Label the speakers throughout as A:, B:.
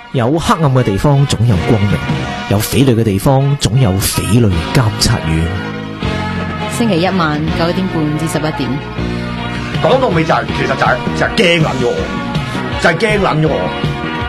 A: 有黑暗嘅地方總有光明，有匪類嘅地方總有匪類監察院。
B: 星期一晚9點半至11點。
C: 講到尾就係、其實就係驚撚咗我，就係驚撚咗我。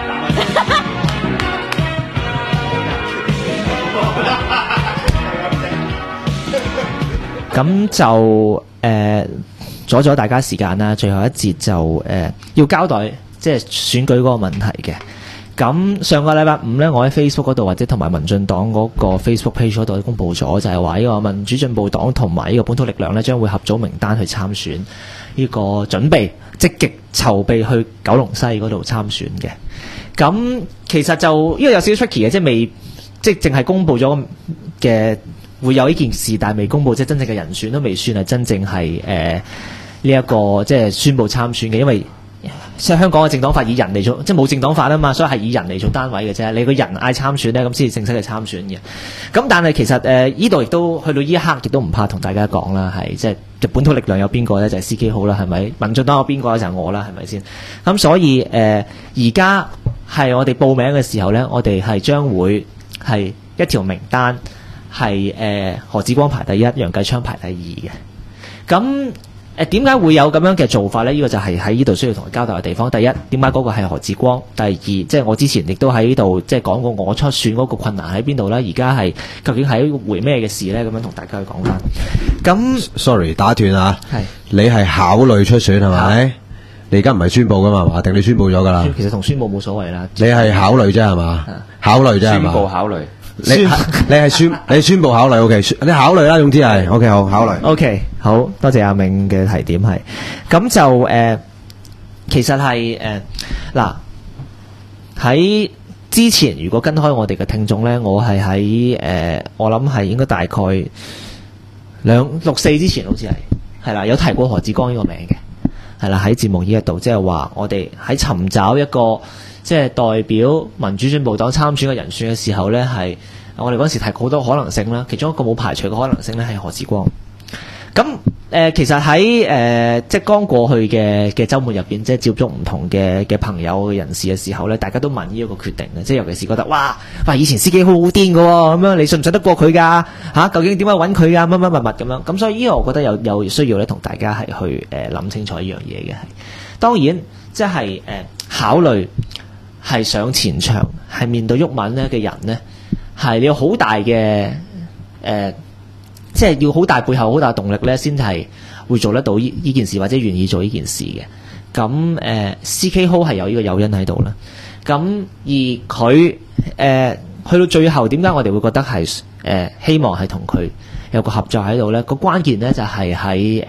A: 咁就阻咗大家時間啦，最後一節就要交代即係選舉嗰個問題嘅。咁上個禮拜五呢，我喺 Facebook 嗰度或者同埋民進黨嗰個 Facebook page 嗰度公佈咗，就係話呢個民主進步黨同埋呢個本土力量呢，將會合組名單去參選，呢個準備積極籌備去九龍西嗰度參選嘅。咁其實就呢個有少少 tricky 嘅，即係未即係淨係公佈咗嘅會有呢件事，但係未公佈即係真正嘅人選都未算係真正係呢一個即係宣佈參選嘅，因為即係香港嘅政黨法以人嚟做，即係冇政黨法啊嘛，所以係以人嚟做單位嘅啫。你個人嗌參選咧，咁先至正式去參選嘅。咁但係其實呢度亦都去到呢一刻，亦都唔怕同大家講啦，係即係本土力量有邊個咧？就係 CK 好啦，係咪？民進黨有邊個咧？就係我啦，係咪先？咁所以而家係我哋報名嘅時候咧，我哋係將會係一條名單係何志光排第一，楊繼昌排第二嘅。咁點解會有咁樣嘅做法呢？呢個就係喺呢度需要同佢交代嘅地方。第一，點解嗰個係何志光？第二，即係我之前亦都喺呢度即係講過我出選嗰個困難喺邊度呢？而家係究竟係一回咩嘅事呢？咁樣同大家去講翻。咁
D: sorry 打斷啊，
A: 係
D: 你係考慮出選係咪？你而家唔係宣佈噶嘛？嘛定你宣佈咗㗎啦？
A: 其實同宣佈冇所謂啦。
D: 你係考慮啫係嘛？考慮啫係嘛？
E: 宣佈考慮。
D: 你係宣佈考慮 OK， 你考慮啦，總之係 OK 好考慮。
A: OK 好多謝阿銘嘅提點係，咁就其實係嗱喺之前如果跟開我哋嘅聽眾咧，我係喺我諗係應該大概6-4之前好似係啦，有提過何志光呢個名嘅，係啦喺節目呢一度，即係話我哋喺尋找一個即係代表民主進步黨參選嘅人選嘅時候呢，係我哋嗰時提過好多可能性啦。其中一個冇排除嘅可能性呢，係何志光。咁其實喺即係剛過去嘅週末入邊，即係接觸唔同嘅朋友嘅人士嘅時候呢，大家都問呢一個決定嘅，即係尤其是覺得哇以前司機好癲㗎喎，咁樣你信唔信得過佢㗎？究竟點解揾佢㗎？乜咁樣。咁所以呢個我覺得有需要咧，同大家係去諗清楚一樣嘢嘅係。當然即係考慮。係上前場，係面對毓民咧嘅人呢，係你有好大嘅即係要好大背後好大動力呢，先係會做得到呢件事，或者願意做呢件事嘅。咁CK Ho 係有呢個誘因喺度啦。咁而佢去到最後，點解我哋會覺得係希望係同佢有個合作喺度呢？個關鍵呢就係喺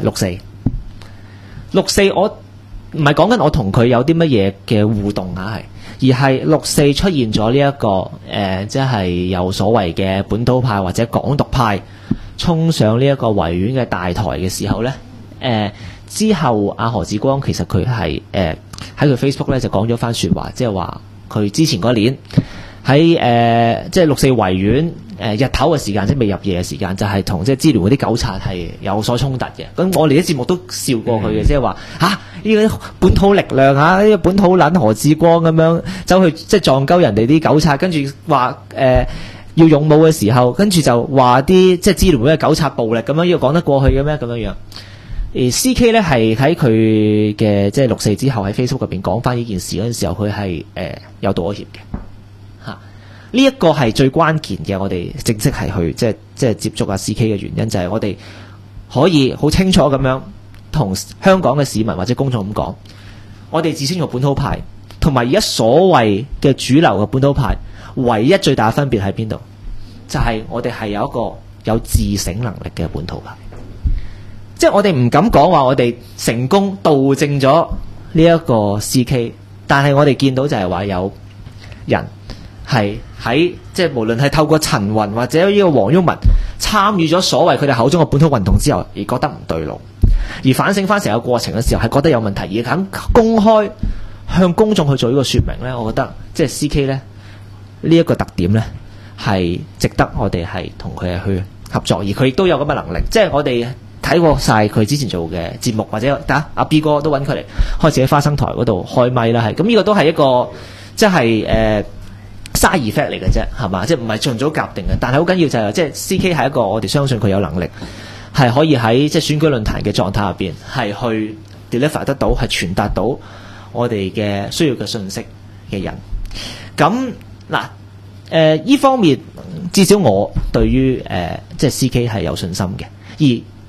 A: 6-4，我唔係講緊我同佢有啲乜嘢嘅互動而係6-4出現咗呢一個即係有所謂嘅本土派或者港獨派衝上呢一個維園嘅大台嘅時候呢，之後阿何志光其實佢係喺佢 Facebook 咧就講咗番説話，即係話佢之前嗰年喺即係6-4維園日頭嘅時間，即係未入夜嘅時間，就係同即係支聯嗰啲糾察係有所衝突嘅。咁我哋啲節目都笑過佢嘅，即係話呢個本土力量呢個本土撚何志光咁樣走去即係撞鳩人哋啲糾察，跟住話要勇武嘅時候，跟住就話啲即係支聯會嘅糾察暴力咁樣，要講得過去嘅咩咁樣樣？而 CK 咧係喺佢嘅即係6-4之後喺 Facebook 入邊講翻呢件事嗰陣時候，佢係有道歉嘅。呢一個係最關鍵嘅，我哋正式係去即係接觸阿 CK 嘅原因，就係我哋可以好清楚咁樣同香港嘅市民或者公眾咁講，我哋自稱做本土派，同埋而家所謂嘅主流嘅本土派，唯一最大嘅分別喺邊度？就係我哋係有一個有自省能力嘅本土派，即係我哋唔敢講話我哋成功導正咗呢一個 CK， 但係我哋見到就係話有人係喺即係無論係透過陳雲或者呢個黃毓民參與咗所謂佢哋口中嘅本土運動之後，而覺得唔對路，而反省翻成個過程嘅時候係覺得有問題，而肯公開向公眾去做呢個說明呢，我覺得即係 CK 呢一個特點呢係值得我哋係同佢去合作，而佢亦都有咁嘅能力。即係我哋睇過晒佢之前做嘅節目，或者阿 B 哥都揾佢嚟開始喺花生台嗰度開咪啦，係咁呢個都係一個。 即係side effect 嚟嘅啫，係嘛？即係唔係盡早夾定嘅，但係好緊要就係即係 CK 係一個我哋相信佢有能力係可以喺即係選舉論壇嘅狀態入邊係去 deliver 得到，係傳達到我哋嘅需要嘅信息嘅人。咁嗱依方面至少我對於即係 CK 係有信心嘅，而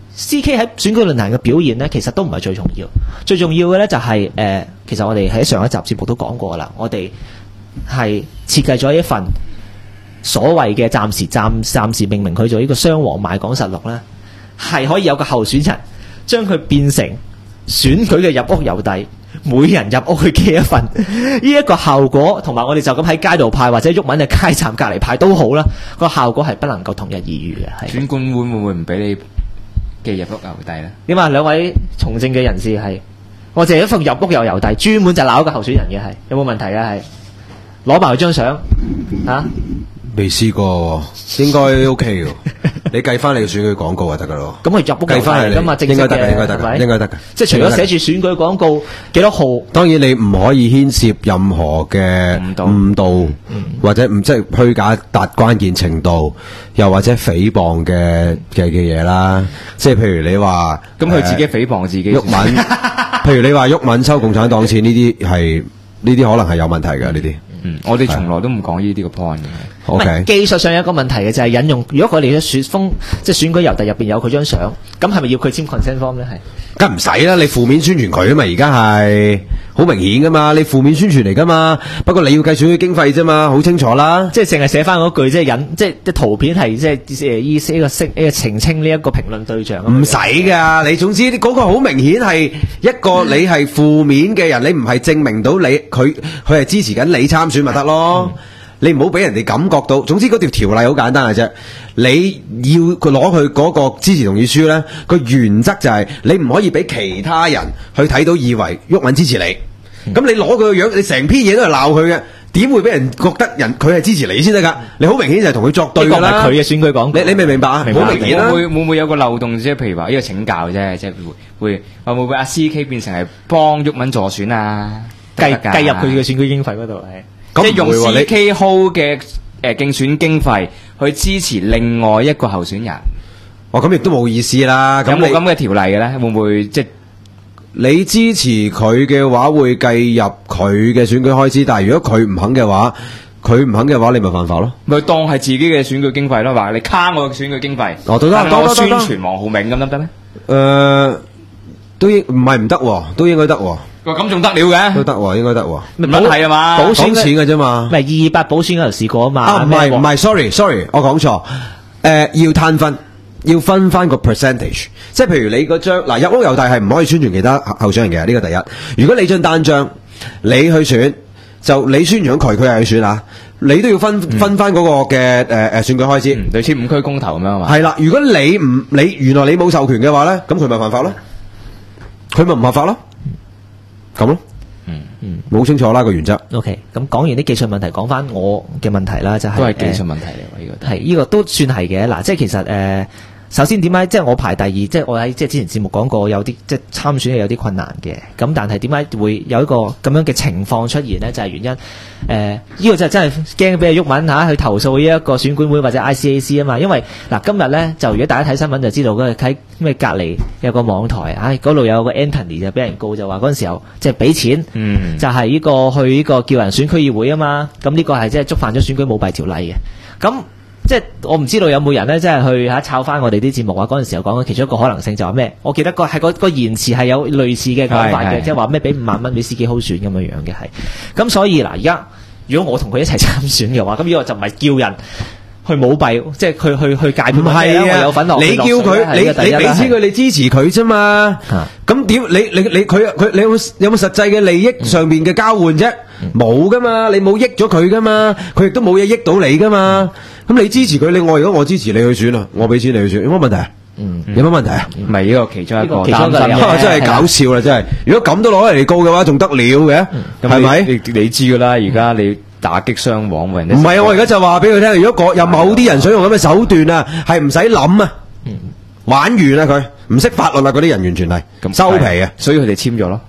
A: CK 喺選舉論壇嘅表現呢，其實都唔係最重要，最重要嘅呢就係其實我哋喺上一集節目都講過啦，我哋係設計咗一份所謂嘅暫時命名佢做呢個雙黃賣港實錄呢，係可以有個候選人將佢變成選舉嘅入屋郵遞，每人入屋去寄一份，呢一個效果同埋我哋就咁喺街度派或者毓民嘅街站隔離派都好啦，個效果係不能夠同日而語嘅。
E: 選管會會唔會唔俾你寄入屋郵遞咧？
A: 點啊？兩位從政嘅人士係，我淨係一份入屋有郵遞，專門就鬧一個候選人嘅係，有冇問題嘅係？攞埋佢張相嚇，
D: 未試過喎，應該 OK 嘅。你計翻你嘅選舉廣告就得噶咯。
A: 咁佢入屋
D: 計翻
A: 嚟㗎嘛，正式嘅
D: 應該得嘅，應該得嘅，應該得嘅。
A: 即係除咗寫住選舉廣告幾多號，
D: 當然你唔可以牽涉任何嘅誤導，或者唔即係虛假達關鍵程度，又或者誹謗嘅嘢啦。即係譬如你話，
E: 咁佢自己誹謗自己。
D: 毓民，譬如你話毓民收共產黨錢呢啲可能係有問題嘅呢啲。
E: 我哋從來都唔講呢啲個 point 嘅。
D: OK，
A: 技術上有一個問題嘅就係引用，如果佢哋嘅即係選舉郵遞入邊有佢張相，咁係咪要佢簽 consent form 咧？係
D: 梗唔使啦，你負面宣傳佢啊嘛，而家係好明顯噶嘛，你負面宣傳嚟噶嘛，不過你要計選舉經費啫嘛，好清楚啦。即係
A: 淨係寫翻嗰句，即係即係啲圖片係即係呢個澄清呢一個評論對象。
D: 唔使噶，你總之嗰個好明顯係一個你係負面嘅人，你唔係證明到佢係支持緊你參選咪得咯。你唔好俾人哋感覺到，總之嗰條例好簡單嘅啫。你要佢攞佢嗰個支持同意書呢，個原則就係你唔可以俾其他人去睇到以為毓民支持你。咁你攞佢個樣，你成篇嘢都係鬧佢嘅，點會俾人覺得佢係支持你先得㗎？你好明顯就係同佢作對㗎啦。
A: 呢個係佢嘅選舉廣告。
D: 你明唔明白啊？好明顯啦。
E: 會唔會有個漏洞啫？譬如話呢個請教啫，即係會唔會阿 CK 變成係幫毓民助選啊？計入佢嘅選舉經費嗰度係。即係用 CK hold 嘅競選經費去支持另外一個候選人，
D: 咁亦都冇意思啦。
E: 有冇咁嘅條例嘅咧？會唔會即係
D: 你支持佢嘅話，會計入佢嘅選舉開支？但係如果佢唔肯嘅話，你咪犯法咯。
E: 咪當係自己嘅選舉經費咯？話你卡我嘅選舉經費，我宣傳黃浩銘咁得唔得咧？
D: 都唔係唔得，都應該得。
E: 咁仲得了嘅？
D: 都得喎，應該得喎。
E: 唔係啊嘛，
D: 補錢嘅啫嘛。
A: 咪228補選嗰度試過啊嘛。
D: 唔係，sorry，我講錯。要攤分，要分翻個 percentage。即係譬如你嗰張入屋郵遞係唔可以宣傳其他候選人嘅，呢個第一。如果你張單張你去選，就你宣傳佢係去選啊，你都要分翻嗰個嘅選舉開支，
E: 類似5區公投咁樣嘛。
D: 係啦，如果你原來你冇授權嘅話咧，咁佢咪犯法咯？佢咪唔合法咯？咁咯，冇清楚啦個原則。
A: OK，咁講完啲技術問題，講翻我嘅問題啦，就係
E: 都係技術問題嚟喎，呢個
A: 係呢個都算係嘅。嗱，即係其實首先點解即係我排第二？即係我喺即係之前節目講過，有啲即係參選係有啲困難嘅。咁但係點解會有一個咁樣嘅情況出現呢？就係原因呢個就真係驚俾阿毓民去投訴呢一個選管會或者 ICAC 啊嘛。因為嗱今日呢，就如果大家睇新聞就知道嗰喺咩隔離有個網台，嗰度有個 Anthony 就俾人告，就話嗰陣時候即係俾錢，就係呢個去呢個叫人選區議會啊嘛。咁呢個係即係觸犯咗選舉舞弊條例嘅。咁即係我唔知道有冇人咧，即係去抄翻我哋啲節目嗰陣時候講嘅其中一個可能性就話咩？我記得係個言辭係有類似嘅講法嘅，即係話咩俾5萬蚊俾司機 hold 選咁樣樣嘅係。咁所以嗱，而家如果我同佢一齊參選嘅話，咁呢個就唔係叫人去舞弊，即係去戒票。唔係啊，我有份落。你叫佢，你俾錢佢，你支持佢啫嘛。咁點？你有冇實際嘅利益上面嘅交換啫？冇噶嘛，你冇益咗佢噶嘛，佢亦都冇嘢益到你噶嘛。咁你支持佢，如果我支持你去選啊，我俾錢你去選，有乜問題啊？有乜問題啊？
E: 唔係呢個其中一個
A: 擔心，
E: 真
D: 係搞笑啦！真係，如果咁都攞嚟告嘅話，仲得了嘅？係咪？
E: 你知噶啦，而家你打擊雙黃，唔
D: 係啊！我而家就話俾佢聽，如果有某啲人想用咁嘅手段啊，係唔使諗啊，玩完啦佢，唔識法律啦，嗰啲人完全係收皮啊，
E: 所以佢哋簽咗咯。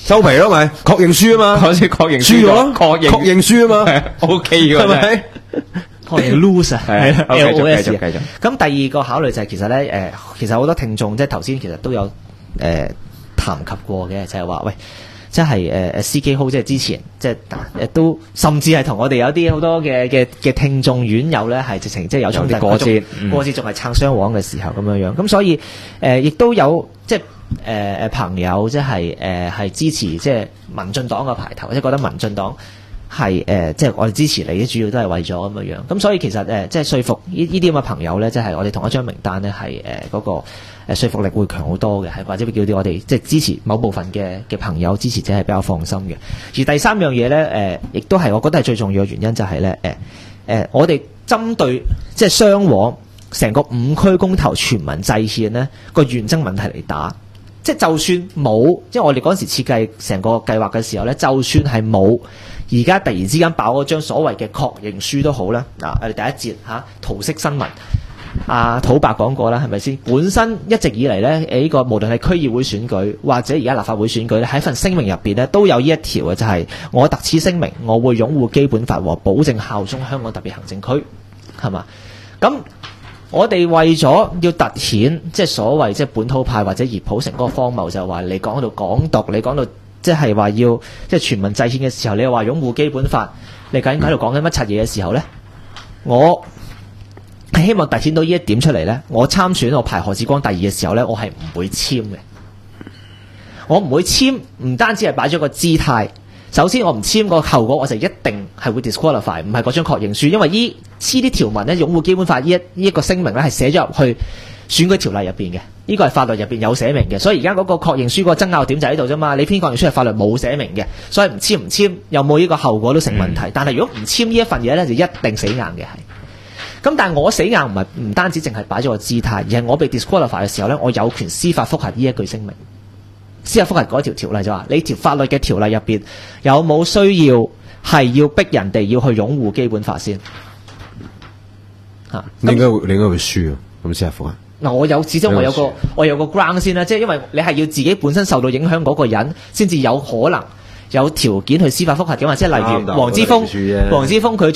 D: 收皮咯，咪確認輸啊嘛，
E: 嗰次確認
D: 輸咗咯，
E: 確認
D: 確認輸啊嘛
E: ，OK 嘅
D: 係咪？
A: 確認 lose 啊，
E: 係好繼續
A: LOS
E: 繼續。
A: 咁第二個考慮就係其實咧其實好多聽眾即係頭先其實都有談及過嘅，就係話喂。即係CK Hall 即係之前即係都甚至係同我哋有啲好多嘅聽眾院友咧係直情即係有衝突過節仲係撐雙黃嘅時候咁樣，咁所以亦都有即係朋友即係係支持即係民進黨嘅排頭，即係覺得民進黨係即係我哋支持你，主要都係為咗咁樣。咁所以其實即係說服呢啲咁嘅朋友咧，即係我哋同一張名單咧係嗰個。說服力會強好多嘅，係或者會叫啲我哋即係支持某部分嘅朋友支持者係比較放心嘅。而第三樣嘢咧，亦都係我覺得係最重要嘅原因就係咧，我哋針對即係雙黃成個5區公投全民制憲呢個原則問題嚟打，即係就算冇，即係我哋嗰時設計成個計劃嘅時候咧，就算係冇，而家突然之間爆嗰張所謂嘅確認書都好啦。嗱，我哋第一節圖式新聞。土伯講過啦，係咪先？本身一直以嚟咧，呢個無論係區議會選舉或者而家立法會選舉咧，喺份聲明入邊咧都有呢一條嘅，就係我特此聲明，我會擁護基本法和保證效忠香港特別行政區，係嘛？咁我哋為咗要凸顯即係所謂即係本土派或者熱普城嗰個荒謬，就係話你講到港獨，你講到即係話要即係全民制憲嘅時候，你又話擁護基本法，你究竟喺度講緊乜柒嘢嘅時候咧？我希望凸顯到呢一點出嚟呢，我參選我排何志光第2嘅時候呢，我係唔會簽嘅。我唔會簽，唔單止係擺咗個姿態。首先我唔簽個後果，我就一定係會 disqualify， 唔係嗰張確認書，因為呢啲條文呢，擁護基本法呢一個聲明呢，係寫咗入去選舉條例入邊嘅，呢個係法律入邊有寫明嘅。所以而家嗰個確認書個爭拗點就喺度啫嘛。你篇確認書係法律冇寫明嘅，所以唔簽有冇呢個後果都成問題。但係如果唔簽呢一份嘢呢，就一定死硬嘅係。咁但係我死硬唔單止淨係擺咗個姿態，而係我被 disqualify 嘅時候呢，我有權司法覆核呢一句聲明。司法覆核嗰條條例就話，你條法律嘅條例入邊有冇需要係要逼人哋要去擁護基本法先？
D: 你應該會輸啊！咁司法覆核
A: 嗱，我有個 ground 先啦，即係因為你係要自己本身受到影響嗰個人先至有可能。有條件去司法覆核嘅嘛，即係例如黃之鋒佢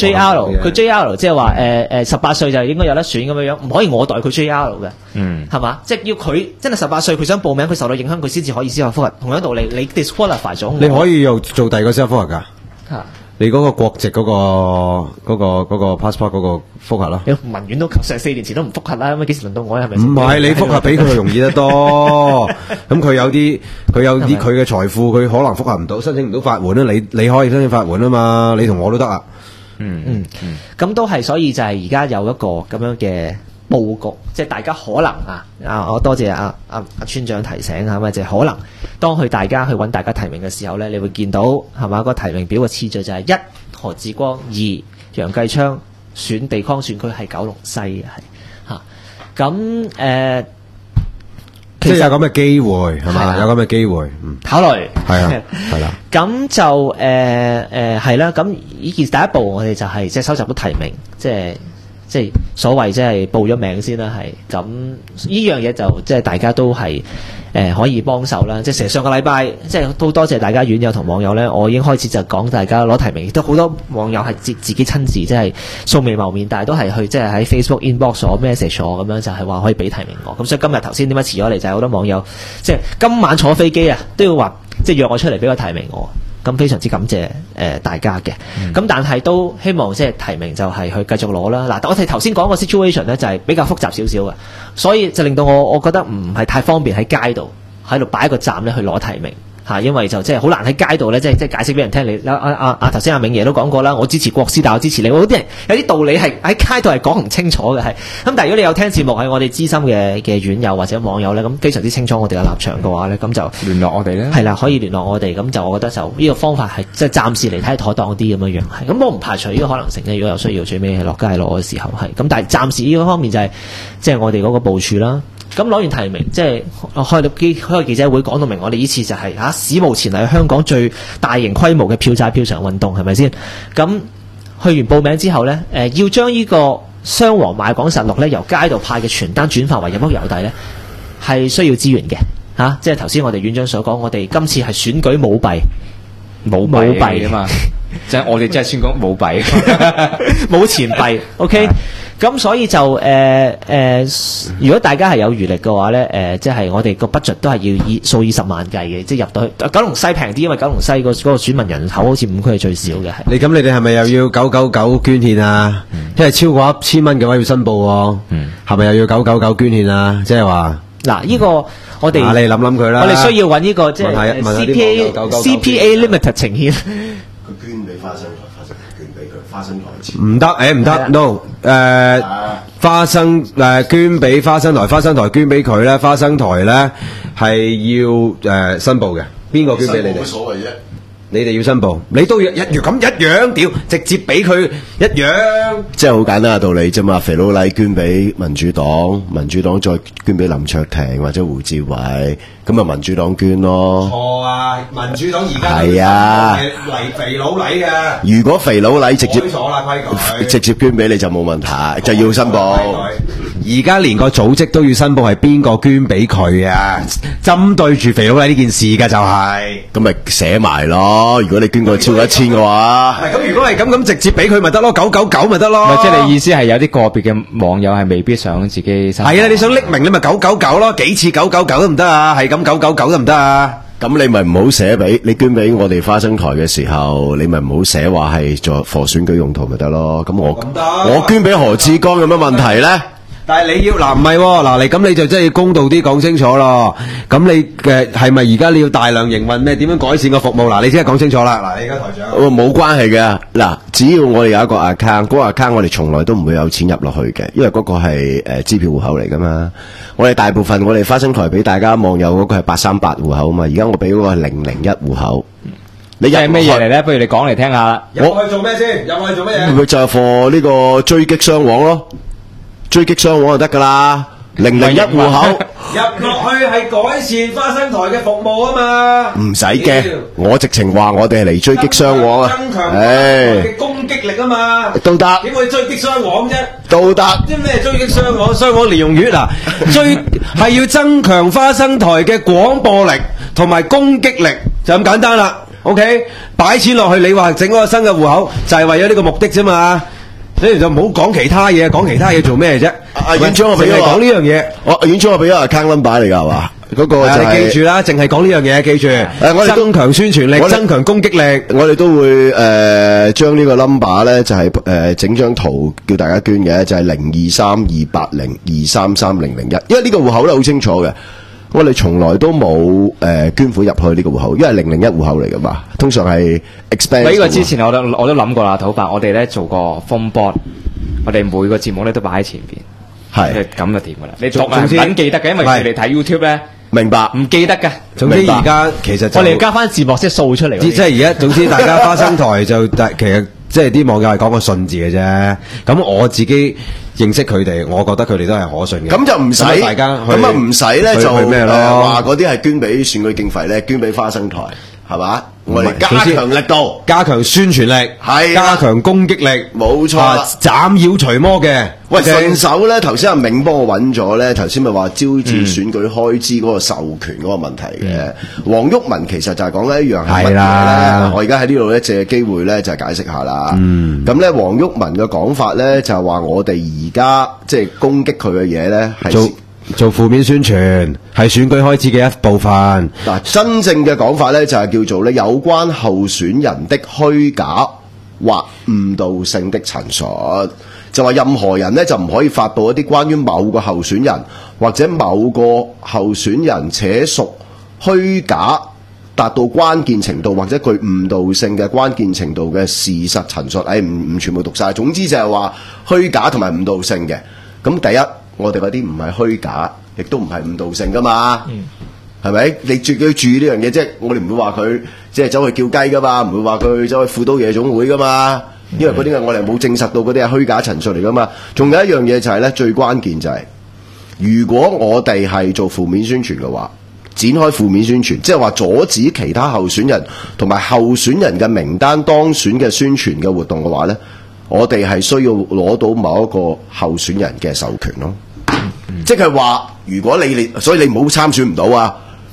A: JR 即係話18歲就應該有得選咁樣，唔可以我代佢 JR 嘅，係嘛？即係要佢真係18歲，佢想報名，佢受到影響，佢先至可以司法覆核。同樣道理，你 disqualify 咗，你
D: 可以又做第二個司法覆核㗎。你嗰個國籍嗰個 passport 嗰個覆核啦，
A: 民院都成4年前都唔覆核啦，咁幾時輪到我係咪？
D: 唔係你覆核比佢容易得多，咁佢有啲佢嘅財富，佢可能覆核唔到，申請唔到法援啦。你可以申請法援啊嘛，你同我都得啊。
A: 咁都係，所以就係而家有一個咁樣嘅佈局，即係大家可能我多謝阿村長提醒啊，就係可能當大家去揾大家提名嘅時候咧，你會見到係嘛，個提名表嘅次序就係1何志光，2楊繼昌，選地方選區係九龍西嘅係嚇。咁
D: 即係有咁嘅機會係嘛？有咁嘅機會
A: 考慮
D: 係啦。
A: 咁就係啦。咁呢件第一步我哋就係即係收集到提名，即係所謂即係報咗名先啦，係咁呢樣嘢就即係大家都係可以幫手啦。即係成上個禮拜，即係都多謝大家院友同網友咧，我已經開始就講大家攞提名，亦都好多網友係自己親自即係素未謀面，但係都係去即係喺 Facebook inbox 我 message 我咁樣，就係話可以俾提名我。咁所以今日頭先點解遲咗嚟，就係好多網友即係今晚坐飛機都要話即係約我出嚟俾個提名我。咁非常之感謝大家嘅，咁但係都希望即係提名就係去繼續攞啦。嗱，我哋頭先講個 situation 咧就係比較複雜少少嘅，所以就令到我覺得唔係太方便喺街度喺度擺一個站咧去攞提名。因為就即係好難喺街度咧，即係解釋俾人聽。你頭先阿銘爺都講過啦，我支持國師，但我支持你。好啲人有啲道理係喺街度係講唔清楚嘅，係咁。但係如果你有聽節目，係我哋資深嘅院友或者網友咧，咁非常之清楚我哋嘅立場嘅話咧，咁就
E: 聯絡我哋咧。係
A: 啦，可以聯絡我哋。咁就我覺得就呢個方法係即係暫時嚟睇妥當啲咁樣樣。係咁，我唔排除呢個可能性咧。如果有需要，最尾係落街攞嘅時候係咁。但係暫時呢個方面就係即係我哋嗰個部署啦。咁攞完提名，即係開個記者會講到明，我哋呢次就係史無前例香港最大型規模嘅票債票償運動，係咪先？咁去完報名之後呢，要將呢個雙黃賣港實錄呢由街度派嘅傳單轉化為入屋郵遞呢，係需要資源嘅。 即係頭先我哋院長所講，我哋今次係選舉舞弊，
E: 冇幣啊嘛，即係我哋真係先講冇幣，
A: 冇錢幣。OK，咁所以就如果大家係有餘力嘅話咧，即係我哋個 budget 都係要數以十萬計嘅，即係入到去九龍西平啲，因為九龍西嗰個選民人口好似5區係最少嘅。
D: 你哋係咪又要999捐獻啊？因為超過1000蚊嘅話要申報喎，係咪又要999捐獻啊？即係話
A: 嗱，呢個我哋
D: 你諗佢啦，
A: 我哋需要揾呢個即係 CPA Limited 呈獻。
F: 佢捐俾花生台，花生捐俾佢，花生台錢
D: 唔得，唔得 ，no， 花生捐俾花生台，花生台捐俾佢咧，花生台咧係要申報嘅，邊個捐俾你哋？
F: 冇所謂啫。
D: 你哋要申報，你都要一樣屌，直接俾佢一樣。
F: 即係好簡單嘅道理啫嘛。肥佬黎捐俾民主黨，民主黨再捐俾林卓廷或者胡志偉，咁咪民主黨捐咯。
D: 錯啊！民主黨而家
F: 係啊，
D: 嚟肥佬黎嘅。
F: 如果肥佬黎直接
D: 改咗啦規矩，
F: 直接捐俾你就冇問題，就要申報。
D: 而家連個組織都要申報係邊個捐俾佢啊！針對住肥佬黎呢件事㗎就係，
F: 咁咪寫埋咯。如果你捐過超過1000嘅話，
D: 咁如果係咁直接俾佢咪得咯，999咪得咯。
E: 即係你意思係有啲個別嘅網友係未必想自己申報。
D: 係啊，你想匿名你咪999咯，幾次999都唔得啊，係咁999都唔得啊。
F: 咁你咪唔好寫俾你捐俾我哋花生台嘅時候，你咪唔好寫話係做選舉用途咪得咯。咁我捐俾何志剛有乜問題咧？
D: 但係你要唔係喎，你咁你就真係要公道啲講清楚咯。咁你嘅係咪而家你要大量營運咩？點樣改善個服務？你先係講清楚啦。你而家台長，
F: 冇關係嘅。嗱，只要我哋有一個 account，嗰個 account 我哋從來都唔會有錢入落去嘅，因為嗰個係支票戶口嚟噶嘛。我哋大部分我哋花生台俾大家網友嗰個係838戶口啊嘛，而家我俾嗰個係001戶口。你
E: 係咩嘢嚟咧？不如你講嚟聽下啦。
D: 入去做咩先？入去做乜嘢？
F: 佢就係貨呢個追擊雙黃咯。追擊雙黃就得噶啦，001戶口
D: 入落去係改善花生台嘅服務啊嘛，
F: 唔使驚，我直情話我哋係嚟追擊雙黃啊，
D: 增強嘅攻擊力啊嘛，
F: 都得，
D: 點會追擊雙黃啫？
F: 都得，
D: 即咩追擊雙黃？雙黃連用語嗱，係要增強花生台嘅廣播力同埋攻擊力，就咁簡單啦。OK， 擺錢落去，你話整嗰個新嘅戶口就係為咗呢個目的啫嘛。所以就唔好講其他嘢，講其他嘢做咩啫？
F: 院長我俾你
D: 講呢樣嘢，
F: 院長我俾咗 account number 嚟㗎係嘛？嗰個就係
D: 你記住啦，淨係講呢樣嘢，記住。我哋增強宣傳力，增強攻擊力，
F: 我哋都會將呢個 number 咧就係整張圖叫大家捐嘅，就係023280233001，因為呢個戶口咧好清楚嘅。我哋從來都冇捐款入去呢個戶口，因為001戶口嚟噶嘛，通常係 expense。呢
E: 個之前我都諗過啦，土伯，我哋咧做過 phone board， 我哋每個節目咧都擺喺前邊，係咁就掂噶啦。你讀啊，緊記得嘅，因為佢哋睇 YouTube 咧，
F: 明白
E: 唔記得嘅。
D: 總之而家其實
A: 我哋加翻字幕即係掃出嚟。
D: 即係而家總之大家花生台就其實即係啲網友係講個信字嘅啫。咁我自己認識佢哋，我覺得佢哋都係可信嘅。
F: 咁就唔使大家咁啊，唔使咧就
D: 咩咯？
F: 話嗰啲係捐俾選舉經費咧，捐俾花生台係嘛？我哋加強力度，
D: 加強宣傳力，
F: 係
D: 加強攻擊力，
F: 冇錯啦。
D: 斬妖除魔嘅。
F: 喂，順手咧，頭先阿銘幫我揾咗咧，頭先咪話招致選舉開支嗰個授權嗰個問題嘅。黃毓民其實就係講緊一樣係乜嘢咧？我而家喺呢度咧借機會咧就係解釋下啦。咁咧黃毓民嘅講法咧就係話我哋而家即係攻擊佢嘅嘢咧係
D: 做負面宣傳，係選舉開支嘅一部分。
F: 嗱，真正嘅講法咧就係叫做咧有關候選人的虛假或誤導性的陳述，就話任何人咧就唔可以發布一啲關於某個候選人或者某個候選人且屬虛假達到關鍵程度或者具誤導性嘅關鍵程度嘅事實陳述。唔全部讀晒，總之就係話虛假同埋誤導性嘅。咁第一，我哋嗰啲唔係虛假，亦都唔係誤導性噶嘛，係咪？你注意呢樣嘢，即係我哋唔會話佢即係走去叫雞噶嘛，唔會話佢走去富都夜總會噶嘛，因為嗰啲我哋冇證實到嗰啲係虛假陳述嚟噶嘛。仲有一樣嘢就係咧，最關鍵就係，如果我哋係做負面宣傳嘅話，展開負面宣傳，即係話阻止其他候選人同埋候選人嘅名單當選嘅宣傳嘅活動嘅話咧，我哋係需要攞到某一個候選人嘅授權咯。即係話，如果所以你唔好參選唔到啊！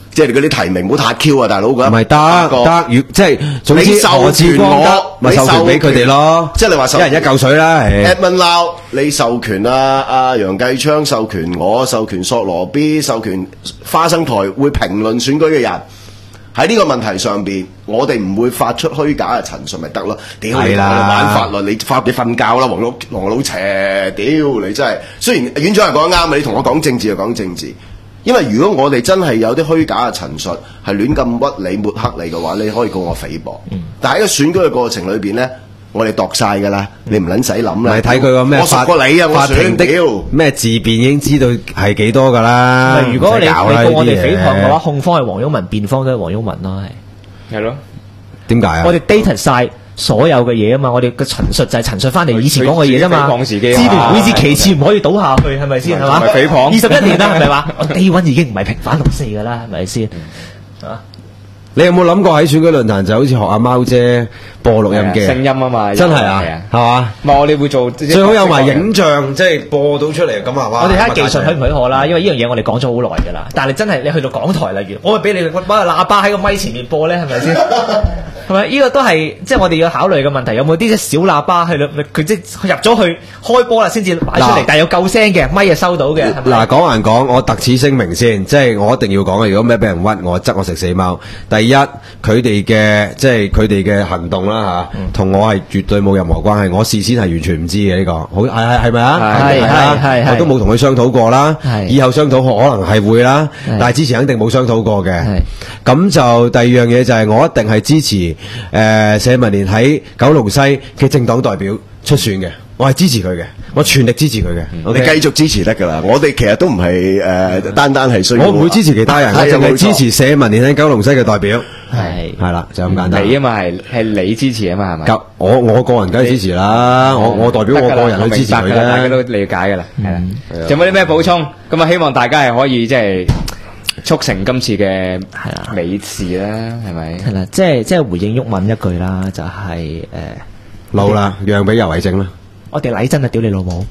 F: 即係嗰啲提名唔好撻 Q 啊，大佬
D: 唔係得，即係總之
F: 你授權我，
D: 咪授權俾佢哋咯。
F: 即係你話
D: 一人一嚿水啦。
F: Edmund Lau 你授權阿楊繼昌，授權我，授權索羅 B， 授權花生台會評論選舉嘅人。喺呢個問題上邊，我哋唔會發出虛假嘅陳述，咪得咯？屌你玩法律，你翻屋企瞓覺啦，黃老邪！屌你真係，雖然院長係講得啱，你同我講政治就講政治。因為如果我哋真係有啲虛假嘅陳述，係亂咁屈你抹黑你嘅話，你可以告我誹謗。但係喺個選舉嘅過程裏邊咧，我哋度晒㗎啦，你唔撚使諗啦。
D: 咪睇佢個咩
F: 我熟過你啊！我
D: 法庭的咩自辯已經知道係幾多㗎啦。
A: 如果你告我哋誹謗嘅話，
D: 話，
A: 控方係黃毓民，辯方都係黃毓民咯，
E: 係咯。
D: 點解啊？
A: 我哋 data 晒所有嘅嘢啊嘛，我哋嘅陳述就係陳述翻嚟以前講嘅嘢啫嘛。
E: 誹謗自己啊
A: 支聯會至其次唔可以倒下去，係咪先？係嘛？
E: 誹謗
A: 21年啦，係咪話？Day One 已經唔係平反6·4㗎啦，係咪先？啊！
D: 你有冇諗過喺選舉論壇就好似學阿貓姐播錄音機
E: 聲音啊嘛，
D: 真係啊，係嘛？
E: 唔係我哋會做
D: 最好有埋影像，即係播到出嚟咁係嘛？
A: 我哋睇下技術許唔許可啦，因為呢樣嘢我哋講咗好耐㗎啦。但係真係你去到港台，例如我會俾你揾個喇叭喺個咪前面播咧，係咪先？係咪？呢個都係即係我哋要考慮嘅問題。有冇啲小喇叭去佢即係入咗去開波啦，先至擺出嚟，但係有夠聲嘅咪係收到嘅。
D: 嗱，講還講，我特此聲明先，即係我一定要講嘅。如果咩俾人屈，我執我食死貓。第一，佢哋嘅即係佢哋嘅行動啦嚇，同我係絕對冇任何關係。我事先係完全唔知嘅呢個，好係咪啊？
A: 係
D: 我都冇同佢商討過啦。以後商討可能係會啦，但係之前肯定冇商討過嘅。咁就第二樣嘢就係我一定係支持社民連喺九龍西嘅政黨代表出選嘅，我係支持佢嘅，我全力支持佢嘅。
F: 你繼續支持得㗎啦，我哋其實都唔係單係需要。
D: 我唔會支持其他人，我淨係支持社民連喺九龍西嘅代表。係啦，就咁簡單。
E: 你啊嘛係你支持啊嘛係咪？
D: 我個人梗係支持啦，我代表我個人去支持佢啫。
E: 大家都理解㗎啦，係啦。有冇啲咩補充？咁啊，希望大家係可以即係促成今次嘅美事啦，係咪？
A: 係啦，即係回應毓民一句啦，就係
D: 老啦，讓俾游蕙禎啦。
A: 我哋禮真係屌你老母，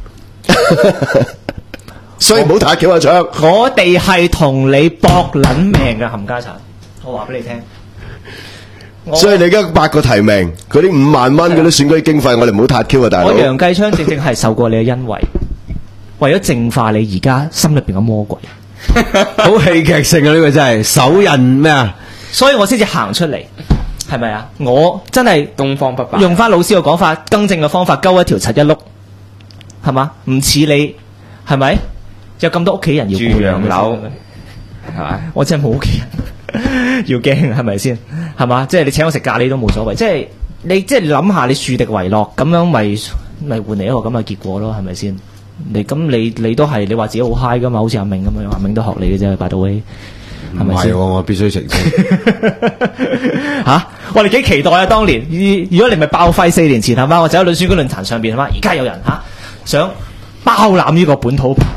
F: 所以唔好打橋啊長。
A: 我哋係同你搏撚命嘅冚家鏟，我話俾你聽。
F: 所以你而家8個提名，嗰啲5萬蚊嗰啲選舉經費，我哋唔好撻 Q 啊大佬。
A: 我楊繼昌正正係受過你嘅恩惠，為咗淨化你而家心入邊嘅魔鬼。
D: 好戲劇性啊！呢個真係手印咩啊？
A: 所以我先至行出嚟，係咪啊？我真係
E: 東方不敗，
A: 用翻老師嘅講法，更正嘅方法，勾一條柒一碌，係嘛？唔似你，係咪？有咁多屋企人要
E: 住洋樓，係嘛？
A: 我真係冇屋企人要驚，係咪先？係嘛？即係你請我食咖喱都冇所謂，即係你諗下，你樹敵為樂咁樣，咪換嚟一個咁嘅結果咯，係咪先？你都係你話自己好 high 噶嘛？好似阿明咁樣，阿明都學你嘅啫，by the way，係咪先？
D: 我必須澄清。
A: 吓，我哋幾期待啊！當年，如果你咪爆廢4年前係嘛？我就喺選舉論壇上邊係嘛？而家有人想包攬呢個本土派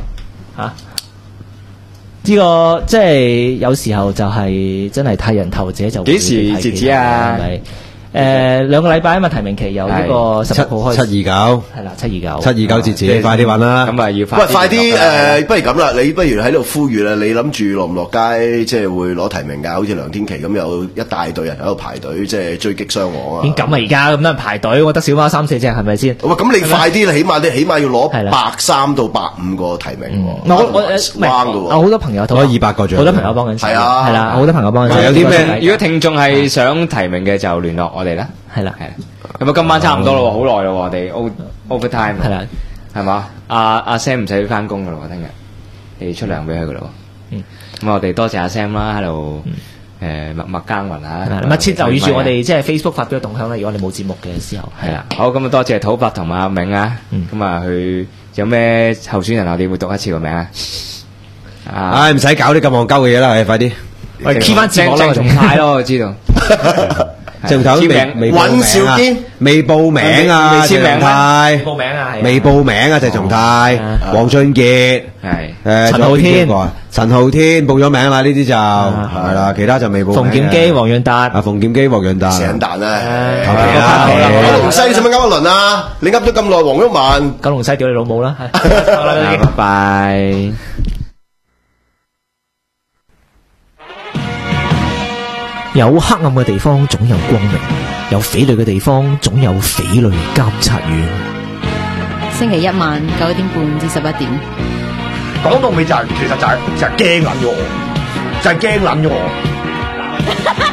A: 呢個即係有時候就係真係替人頭者就會
E: 幾時截止啊？
A: 係咪？2個禮拜啊嘛，提名期由呢個16號開始。
D: 729
A: 係啦，729
D: 截止，快啲揾啦。
E: 咁啊要
F: 喂，快啲不如咁啦，你不如喺度呼籲啦，你諗住落唔落街，即係會攞提名㗎？好似梁天琦咁，有一大隊人喺度排隊，即係追擊雙王啊！
A: 點咁啊？而家咁多人排隊，我得小貓3-4隻，係咪先？
F: 喂，咁你快啲啦，你起碼要攞130到150個提名喎。
A: 我好多朋友
D: 攞200個獎，
A: 好多朋友幫緊手。
F: 係啊，
A: 係啦，好多朋友幫緊手。
D: 有啲咩？
E: 如果聽眾係想提名嘅，就聯絡我哋啦。
A: 係啦，
E: 咁啊，今晚差唔多咯，好耐咯，我哋 overtime
A: 係啦，
E: 係嘛？阿 Sam 唔使翻工噶咯，聽日你出糧俾佢噶咯。咁我哋多謝阿 Sam 啦，喺度默默耕耘啊！
A: 密切留意住我哋即係 Facebook 發表嘅動向啦。如果你冇節目嘅時候，
E: 係啦，好咁啊，多謝土伯同埋阿銘啊。咁啊，佢有咩候選人我哋會讀一次個名啊？
D: 唔使搞啲咁戇鳩嘅嘢啦，快啲！
A: 我哋 keep 翻字幕啦，
E: 鄭松泰咯，我知道。
D: 鄭頭未
F: 尹兆堅
D: 未報名啊，鄭松泰
A: 報名啊，
D: 未報名啊，鄭松泰、黃俊傑
E: 係
A: 陳浩天，
D: 陳浩天報咗名啦，呢啲就係啦，其他就未報名。
A: 馮檢基、黃潤達，
D: 馮檢基、黃潤達，
F: 成蛋啦！
D: 求其啦，
F: 九龍西使乜噏一輪啊？你噏咗咁耐，黃毓民，
A: 九龍西屌你老母啦！
E: 拜拜。
A: 有黑暗嘅地方總有光明，有匪類嘅地方總有匪類監察院。
B: 星期一晚9點半至11點。
C: 講到尾就係、其實就係驚撚咗我，就係驚撚咗我。